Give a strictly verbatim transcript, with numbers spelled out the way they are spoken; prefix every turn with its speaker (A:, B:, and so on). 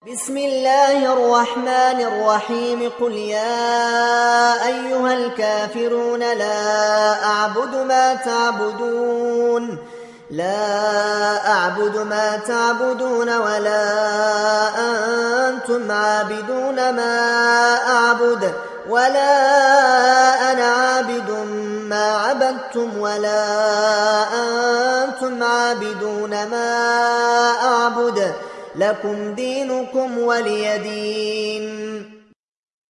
A: بسم الله الرحمن الرحيم قل يا أيها الكافرون لا أعبد ما تعبدون لا أعبد ما تعبدون ولا أنتم عابدون ما أعبد ولا أنا عابد ما عبدتم ولا أنتم عابدون ما أعبد لكم دينكم ولي دين.